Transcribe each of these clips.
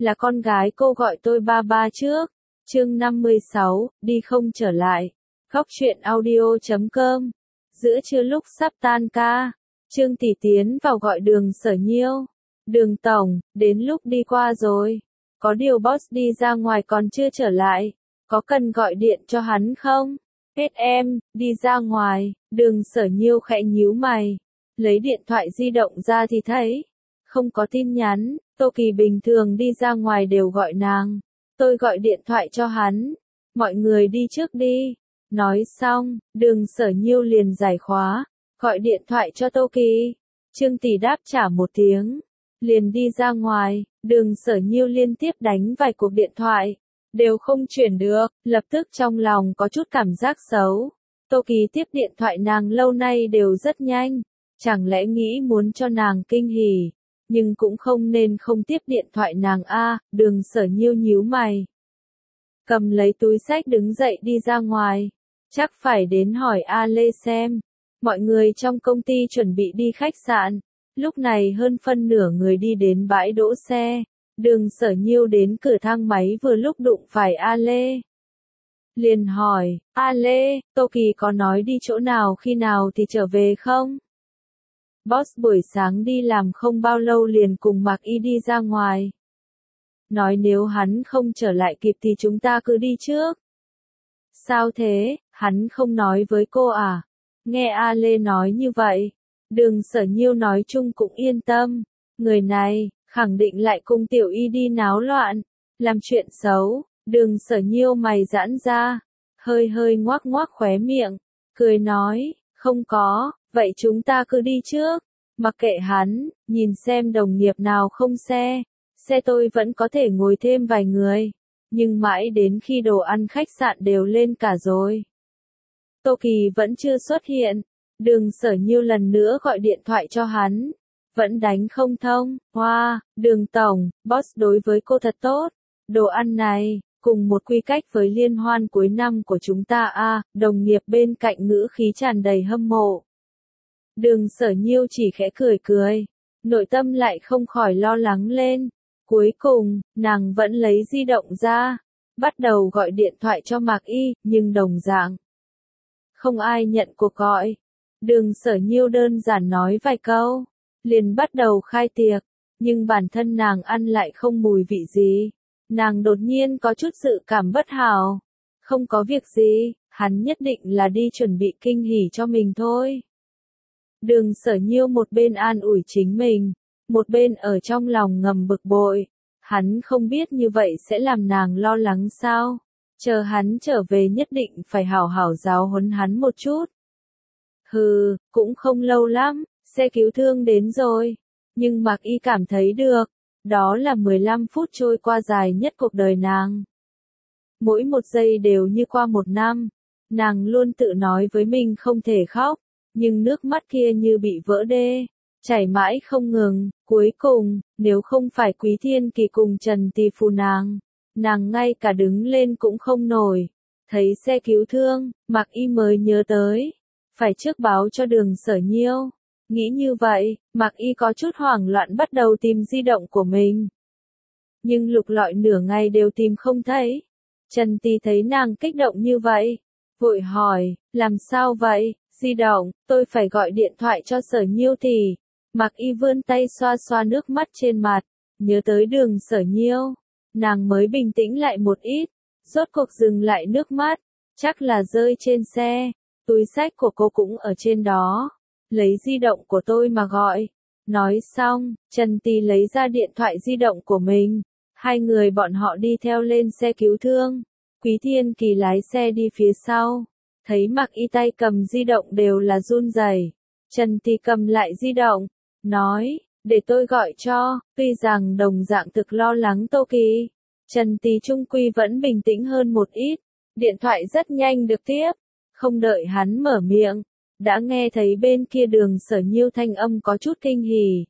là con gái cô gọi tôi ba ba trước. Chương 56, đi không trở lại. Góc truyện audio.com. Giữa trưa lúc sắp tan ca, Trương Tỷ tiến vào gọi Đường Sở Nhiêu. Đường tổng, đến lúc đi qua rồi. Có điều boss đi ra ngoài còn chưa trở lại. Có cần gọi điện cho hắn không? Hết em, đi ra ngoài. Đường Sở Nhiêu khẽ nhíu mày. Lấy điện thoại di động ra thì thấy không có tin nhắn. Tô Kỳ bình thường đi ra ngoài đều gọi nàng. Tôi gọi điện thoại cho hắn. Mọi người đi trước đi. Nói xong, Đường Sở Nhiêu liền giải khóa, gọi điện thoại cho Tô Kỳ. Trương Tỷ đáp trả một tiếng, liền đi ra ngoài. Đường Sở Nhiêu liên tiếp đánh vài cuộc điện thoại, đều không chuyển được, lập tức trong lòng có chút cảm giác xấu. Tô Kỳ tiếp điện thoại nàng lâu nay đều rất nhanh, chẳng lẽ nghĩ muốn cho nàng kinh hỉ, nhưng cũng không nên không tiếp điện thoại nàng a. Đường Sở Nhiêu nhíu mày, cầm lấy túi xách đứng dậy đi ra ngoài. Chắc phải đến hỏi A Lê xem. Mọi người trong công ty chuẩn bị đi khách sạn. Lúc này hơn phân nửa người đi đến bãi đỗ xe. Đường Sở Nhiêu đến cửa thang máy vừa lúc đụng phải A Lê. Liền hỏi, A Lê, Tô Kỳ có nói đi chỗ nào khi nào thì trở về không? Boss buổi sáng đi làm không bao lâu liền cùng Mạc Y đi ra ngoài. Nói nếu hắn không trở lại kịp thì chúng ta cứ đi trước. Sao thế, hắn không nói với cô à? Nghe A Lê nói như vậy, Đường Sở Nhiêu nói chung cũng yên tâm. Người này, khẳng định lại cùng Tiểu Y đi náo loạn, làm chuyện xấu. Đường Sở Nhiêu mày giãn ra, hơi hơi ngoác ngoác khóe miệng, cười nói, không có, vậy chúng ta cứ đi trước. Mặc kệ hắn, nhìn xem đồng nghiệp nào không xe tôi vẫn có thể ngồi thêm vài người. Nhưng mãi đến khi đồ ăn khách sạn đều lên cả rồi, Tô Kỳ vẫn chưa xuất hiện. Đường Sở Nhiêu lần nữa gọi điện thoại cho hắn, vẫn đánh không thông. Hoa, Đường tổng, boss đối với cô thật tốt. Đồ ăn này, cùng một quy cách với liên hoan cuối năm của chúng ta a. Đồng nghiệp bên cạnh ngữ khí tràn đầy hâm mộ. Đường Sở Nhiêu chỉ khẽ cười cười, nội tâm lại không khỏi lo lắng lên. Cuối cùng, nàng vẫn lấy di động ra, bắt đầu gọi điện thoại cho Mạc Y, nhưng đồng dạng không ai nhận cuộc gọi. Đường Sở Nhiêu đơn giản nói vài câu, liền bắt đầu khai tiệc, nhưng bản thân nàng ăn lại không mùi vị gì. Nàng đột nhiên có chút dự cảm bất hảo. Không có việc gì, hắn nhất định là đi chuẩn bị kinh hỉ cho mình thôi. Đường Sở Nhiêu một bên an ủi chính mình, một bên ở trong lòng ngầm bực bội. Hắn không biết như vậy sẽ làm nàng lo lắng sao? Chờ hắn trở về nhất định phải hảo hảo giáo huấn hắn một chút. Hừ, cũng không lâu lắm, xe cứu thương đến rồi. Nhưng Mạc Y cảm thấy được, đó là 15 phút trôi qua dài nhất cuộc đời nàng. Mỗi một giây đều như qua một năm. Nàng luôn tự nói với mình không thể khóc, nhưng nước mắt kia như bị vỡ đê, chảy mãi không ngừng. Cuối cùng, nếu không phải Quý Thiên Kỳ cùng Trần Tỷ phù nàng ngay cả đứng lên cũng không nổi. Thấy xe cứu thương, Mạc Y mới nhớ tới, phải trước báo cho Đường Sở Nhiêu. Nghĩ như vậy, Mạc Y có chút hoảng loạn bắt đầu tìm di động của mình. Nhưng lục lọi nửa ngày đều tìm không thấy. Trần Tỷ thấy nàng kích động như vậy, vội hỏi, làm sao vậy? Di động, tôi phải gọi điện thoại cho Sở Nhiêu thì. Mạc Y vươn tay xoa xoa nước mắt trên mặt, nhớ tới Đường Sở Nhiêu, nàng mới bình tĩnh lại một ít, rốt cuộc dừng lại nước mắt, chắc là rơi trên xe, túi xách của cô cũng ở trên đó, lấy di động của tôi mà gọi. Nói xong, Trần Tỷ lấy ra điện thoại di động của mình, hai người bọn họ đi theo lên xe cứu thương, Quý Thiên Kỳ lái xe đi phía sau, thấy Mạc Y tay cầm di động đều là run rẩy. Trần Tỷ cầm lại di động, nói, để tôi gọi cho. Tuy rằng đồng dạng thực lo lắng Tô Kỳ, Trần Tỷ trung quy vẫn bình tĩnh hơn một ít. Điện thoại rất nhanh được tiếp, không đợi hắn mở miệng, đã nghe thấy bên kia Đường Sở Nhiêu thanh âm có chút kinh hỉ.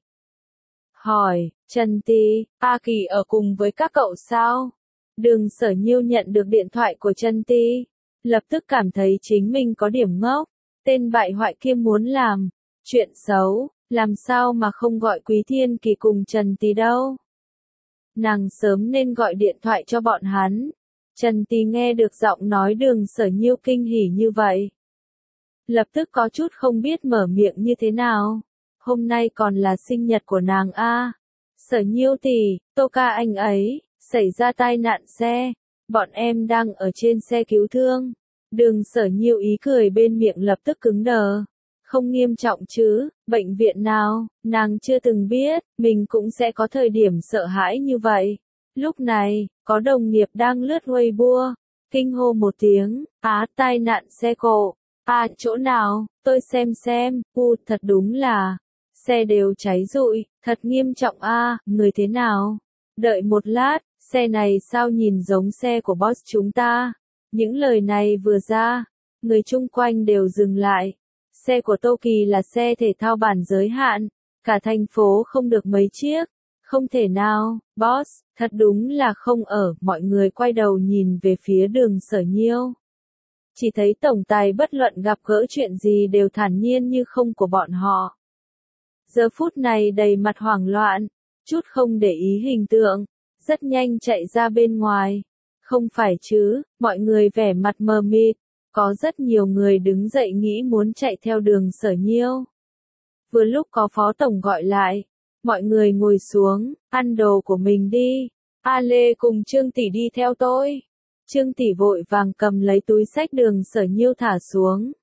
Hỏi, Trần Tỷ, A Kỳ ở cùng với các cậu sao? Đường Sở Nhiêu nhận được điện thoại của Trần Tỷ, lập tức cảm thấy chính mình có điểm ngốc. Tên bại hoại kia muốn làm chuyện xấu, làm sao mà không gọi Quý Thiên Kỳ cùng Trần Tỷ đâu. nàng sớm nên gọi điện thoại cho bọn hắn. Trần Tì nghe được giọng nói Đường Sở Nhiêu kinh hỉ như vậy. Lập tức có chút không biết mở miệng như thế nào. Hôm nay còn là sinh nhật của nàng a. Sở Nhiêu tỷ, Tô ca anh ấy, xảy ra tai nạn xe. Bọn em đang ở trên xe cứu thương. Đường Sở Nhiêu ý cười bên miệng lập tức cứng đờ. Không nghiêm trọng chứ, bệnh viện nào, nàng chưa từng biết, mình cũng sẽ có thời điểm sợ hãi như vậy. Lúc này, có đồng nghiệp đang lướt Weibo, kinh hô một tiếng, tai nạn xe cộ, chỗ nào, tôi xem, thật đúng là, xe đều cháy rụi, thật nghiêm trọng người thế nào? Đợi một lát, xe này sao nhìn giống xe của boss chúng ta? Những lời này vừa ra, người chung quanh đều dừng lại. Xe của Tô Kỳ là xe thể thao bản giới hạn, cả thành phố không được mấy chiếc. Không thể nào, boss, thật đúng là không ở, mọi người quay đầu nhìn về phía Đường Sở Nhiêu. Chỉ thấy tổng tài bất luận gặp gỡ chuyện gì đều thản nhiên như không của bọn họ. Giờ phút này đầy mặt hoảng loạn, chút không để ý hình tượng, rất nhanh chạy ra bên ngoài. Không phải chứ, mọi người vẻ mặt mờ mịt, có rất nhiều người đứng dậy nghĩ muốn chạy theo Đường Sở Nhiêu. Vừa lúc có phó tổng gọi lại, mọi người ngồi xuống, ăn đồ của mình đi. A Lê cùng Trương tỷ đi theo tôi. Trương tỷ vội vàng cầm lấy túi xách Đường Sở Nhiêu thả xuống.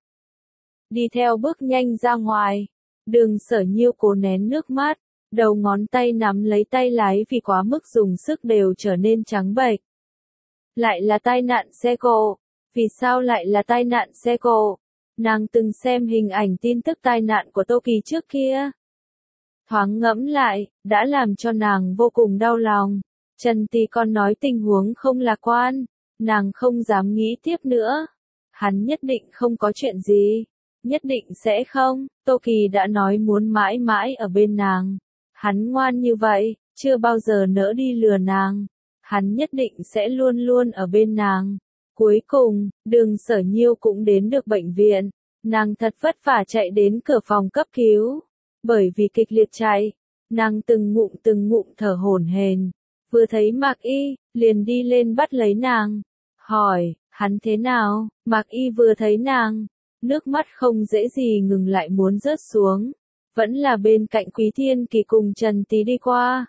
Đi theo bước nhanh ra ngoài. Đường Sở Nhiêu cố nén nước mắt, đầu ngón tay nắm lấy tay lái vì quá mức dùng sức đều trở nên trắng bệch. Lại là tai nạn xe cộ. Vì sao lại là tai nạn xe cộ? Nàng từng xem hình ảnh tin tức tai nạn của Tô Kỳ trước kia. Thoáng ngẫm lại, đã làm cho nàng vô cùng đau lòng. Trần Tì còn nói tình huống không lạc quan, nàng không dám nghĩ tiếp nữa. Hắn nhất định không có chuyện gì, nhất định sẽ không, Tô Kỳ đã nói muốn mãi mãi ở bên nàng. Hắn ngoan như vậy, chưa bao giờ nỡ đi lừa nàng. Hắn nhất định sẽ luôn luôn ở bên nàng. Cuối cùng, Đường Sở Nhiêu cũng đến được bệnh viện. Nàng thật vất vả chạy đến cửa phòng cấp cứu. Bởi vì kịch liệt chạy, nàng từng ngụm thở hổn hển. Vừa thấy Mạc Y, liền đi lên bắt lấy nàng. Hỏi, hắn thế nào? Mạc Y vừa thấy nàng, nước mắt không dễ gì ngừng lại muốn rớt xuống. Vẫn là bên cạnh Quý Thiên Kỳ cùng Trần Tý đi qua.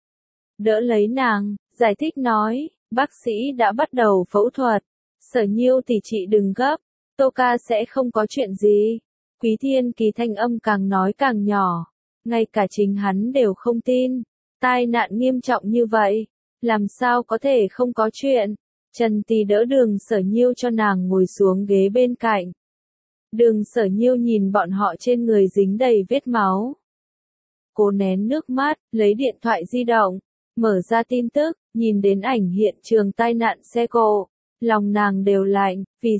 Đỡ lấy nàng, giải thích nói, bác sĩ đã bắt đầu phẫu thuật. Sở Nhiêu tỷ chị đừng gấp, Tô ca sẽ không có chuyện gì. Quý Thiên Kỳ thanh âm càng nói càng nhỏ, ngay cả chính hắn đều không tin. Tai nạn nghiêm trọng như vậy, làm sao có thể không có chuyện. Trần Tý đỡ Đường Sở Nhiêu cho nàng ngồi xuống ghế bên cạnh. Đường Sở Nhiêu nhìn bọn họ trên người dính đầy vết máu. Cô nén nước mắt, lấy điện thoại di động, mở ra tin tức, nhìn đến ảnh hiện trường tai nạn xe cộ. Lòng nàng đều lạnh, vì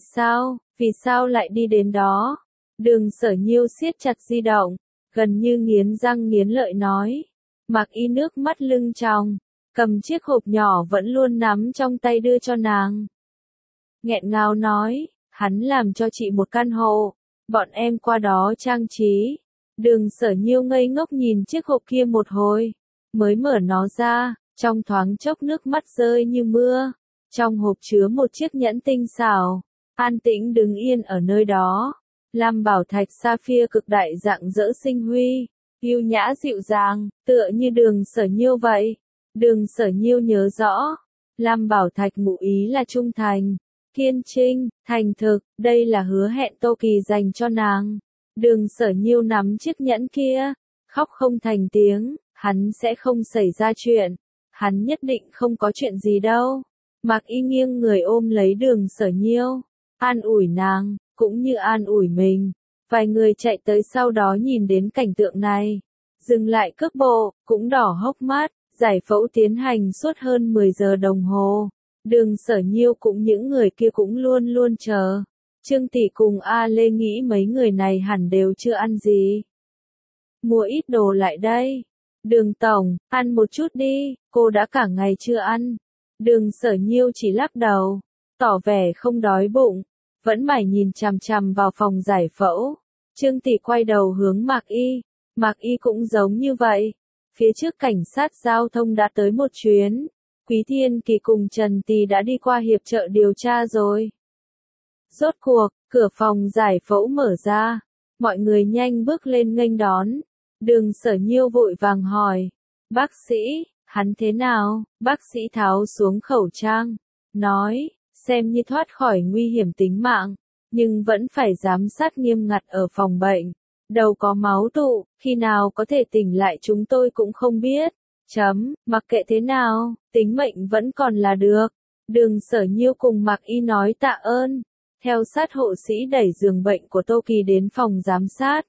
sao lại đi đến đó? Đường Sở Nhiêu siết chặt di động, gần như nghiến răng nghiến lợi nói. Mạc Y nước mắt lưng tròng, cầm chiếc hộp nhỏ vẫn luôn nắm trong tay đưa cho nàng. Nghẹn ngào nói, hắn làm cho chị một căn hộ, bọn em qua đó trang trí. Đường Sở Nhiêu ngây ngốc nhìn chiếc hộp kia một hồi, mới mở nó ra, trong thoáng chốc nước mắt rơi như mưa. Trong hộp chứa một chiếc nhẫn tinh xảo, an tĩnh đứng yên ở nơi đó. Lam bảo thạch sapphire cực đại rạng rỡ sinh huy, yêu nhã dịu dàng, tựa như Đường Sở Nhiêu vậy. Đường Sở Nhiêu nhớ rõ, Lam bảo thạch ngụ ý là trung thành, kiên trinh, thành thực, đây là hứa hẹn Tô Kỳ dành cho nàng. Đường Sở Nhiêu nắm chiếc nhẫn kia, khóc không thành tiếng, hắn sẽ không xảy ra chuyện, hắn nhất định không có chuyện gì đâu. Mạc Y nghiêng người ôm lấy Đường Sở Nhiêu, an ủi nàng, cũng như an ủi mình. Vài người chạy tới sau đó nhìn đến cảnh tượng này, dừng lại cước bộ, cũng đỏ hốc mắt. Giải phẫu tiến hành suốt hơn 10 giờ đồng hồ. Đường Sở Nhiêu cũng những người kia cũng luôn luôn chờ. Trương tỷ cùng A Lê nghĩ mấy người này hẳn đều chưa ăn gì. Mua ít đồ lại đây. Đường tổng, ăn một chút đi, cô đã cả ngày chưa ăn. Đường Sở Nhiêu chỉ lắc đầu, tỏ vẻ không đói bụng, vẫn mải nhìn chằm chằm vào phòng giải phẫu. Trương tỷ quay đầu hướng Mạc Y cũng giống như vậy. phía trước cảnh sát giao thông đã tới một chuyến. Quý Thiên Kỳ cùng Trần Tì đã đi qua hiệp trợ điều tra rồi. Rốt cuộc, cửa phòng giải phẫu mở ra. Mọi người nhanh bước lên nghênh đón. Đường Sở Nhiêu vội vàng hỏi. Bác sĩ, hắn thế nào? Bác sĩ tháo xuống khẩu trang. Nói, xem như thoát khỏi nguy hiểm tính mạng. Nhưng vẫn phải giám sát nghiêm ngặt ở phòng bệnh. Đầu có máu tụ, khi nào có thể tỉnh lại chúng tôi cũng không biết. Mặc kệ thế nào, tính mệnh vẫn còn là được. Đường Sở Nhiêu cùng Mạc Y nói tạ ơn. Theo sát hộ sĩ đẩy giường bệnh của Tô Kỳ đến phòng giám sát.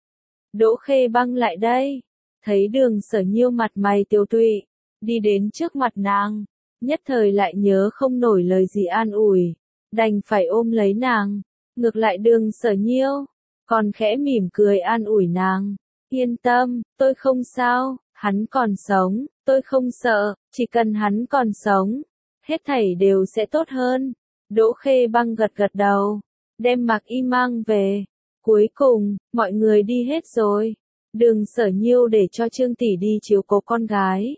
Đỗ Khê Băng lại đây. Thấy Đường Sở Nhiêu mặt mày tiêu tụy, đi đến trước mặt nàng. Nhất thời lại nhớ không nổi lời gì an ủi. Đành phải ôm lấy nàng. Ngược lại Đường Sở Nhiêu còn khẽ mỉm cười an ủi nàng. Yên tâm, tôi không sao, hắn còn sống, tôi không sợ, chỉ cần hắn còn sống, hết thảy đều sẽ tốt hơn. Đỗ Khê Băng gật gật đầu, đem Mạc Y mang về. Cuối cùng, mọi người đi hết rồi. Đường Sở Nhiêu để cho Trương tỷ đi chiếu cố con gái.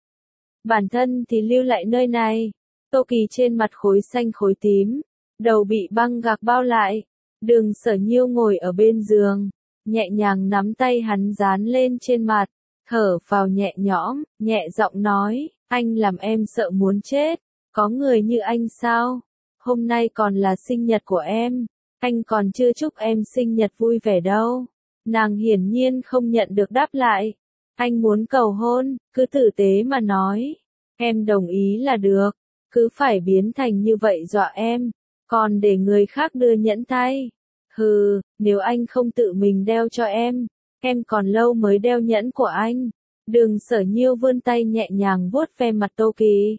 Bản thân thì lưu lại nơi này. Tô Kỳ trên mặt khối xanh khối tím, đầu bị băng gạc bao lại. Đường Sở Nhiêu ngồi ở bên giường, nhẹ nhàng nắm tay hắn dán lên trên mặt, thở phào nhẹ nhõm, nhẹ giọng nói, anh làm em sợ muốn chết, có người như anh sao? Hôm nay còn là sinh nhật của em, anh còn chưa chúc em sinh nhật vui vẻ đâu. Nàng hiển nhiên không nhận được đáp lại. Anh muốn cầu hôn, cứ tử tế mà nói. Em đồng ý là được, cứ phải biến thành như vậy dọa em. Còn để người khác đưa nhẫn tay. Hừ, nếu anh không tự mình đeo cho em còn lâu mới đeo nhẫn của anh. Đường Sở Nhiêu vươn tay nhẹ nhàng vuốt ve mặt Tô Kỳ.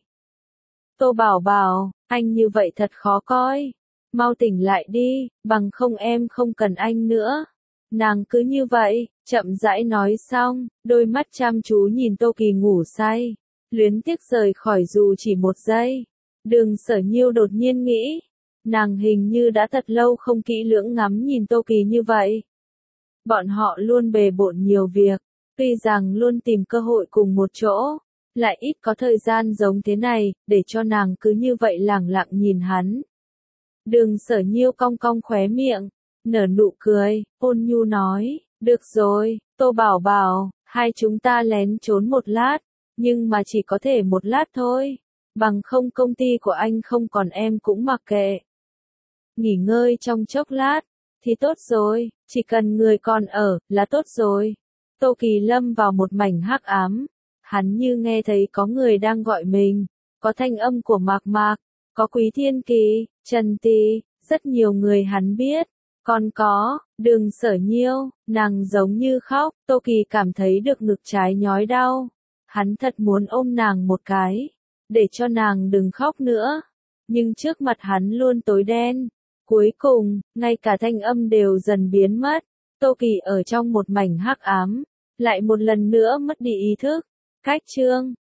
Tô Bảo Bảo, anh như vậy thật khó coi. Mau tỉnh lại đi, bằng không em không cần anh nữa. Nàng cứ như vậy, chậm rãi nói xong, đôi mắt chăm chú nhìn Tô Kỳ ngủ say. Luyến tiếc rời khỏi dù chỉ một giây. Đường Sở Nhiêu đột nhiên nghĩ. Nàng hình như đã thật lâu không kỹ lưỡng ngắm nhìn Tô Kỳ như vậy. Bọn họ luôn bề bộn nhiều việc, tuy rằng luôn tìm cơ hội cùng một chỗ, lại ít có thời gian giống thế này, để cho nàng cứ như vậy lẳng lặng nhìn hắn. Đường Sở Nhiêu cong cong khóe miệng, nở nụ cười, ôn nhu nói, được rồi, Tô Bảo Bảo, hai chúng ta lén trốn một lát, nhưng mà chỉ có thể một lát thôi, bằng không công ty của anh không còn em cũng mặc kệ. Nghỉ ngơi trong chốc lát, thì tốt rồi, chỉ cần người còn ở, là tốt rồi. Tô Kỳ lâm vào một mảnh hắc ám, hắn như nghe thấy có người đang gọi mình, có thanh âm của Mạc Mạc, có Quý Thiên Kỳ, Trần Tì, rất nhiều người hắn biết, còn có, Đường Sở Nhiêu, nàng giống như khóc, Tô Kỳ cảm thấy được ngực trái nhói đau. Hắn thật muốn ôm nàng một cái, để cho nàng đừng khóc nữa, nhưng trước mặt hắn luôn tối đen. Cuối cùng, ngay cả thanh âm đều dần biến mất. Tô Kỳ ở trong một mảnh hắc ám, lại một lần nữa mất đi ý thức. Cách chương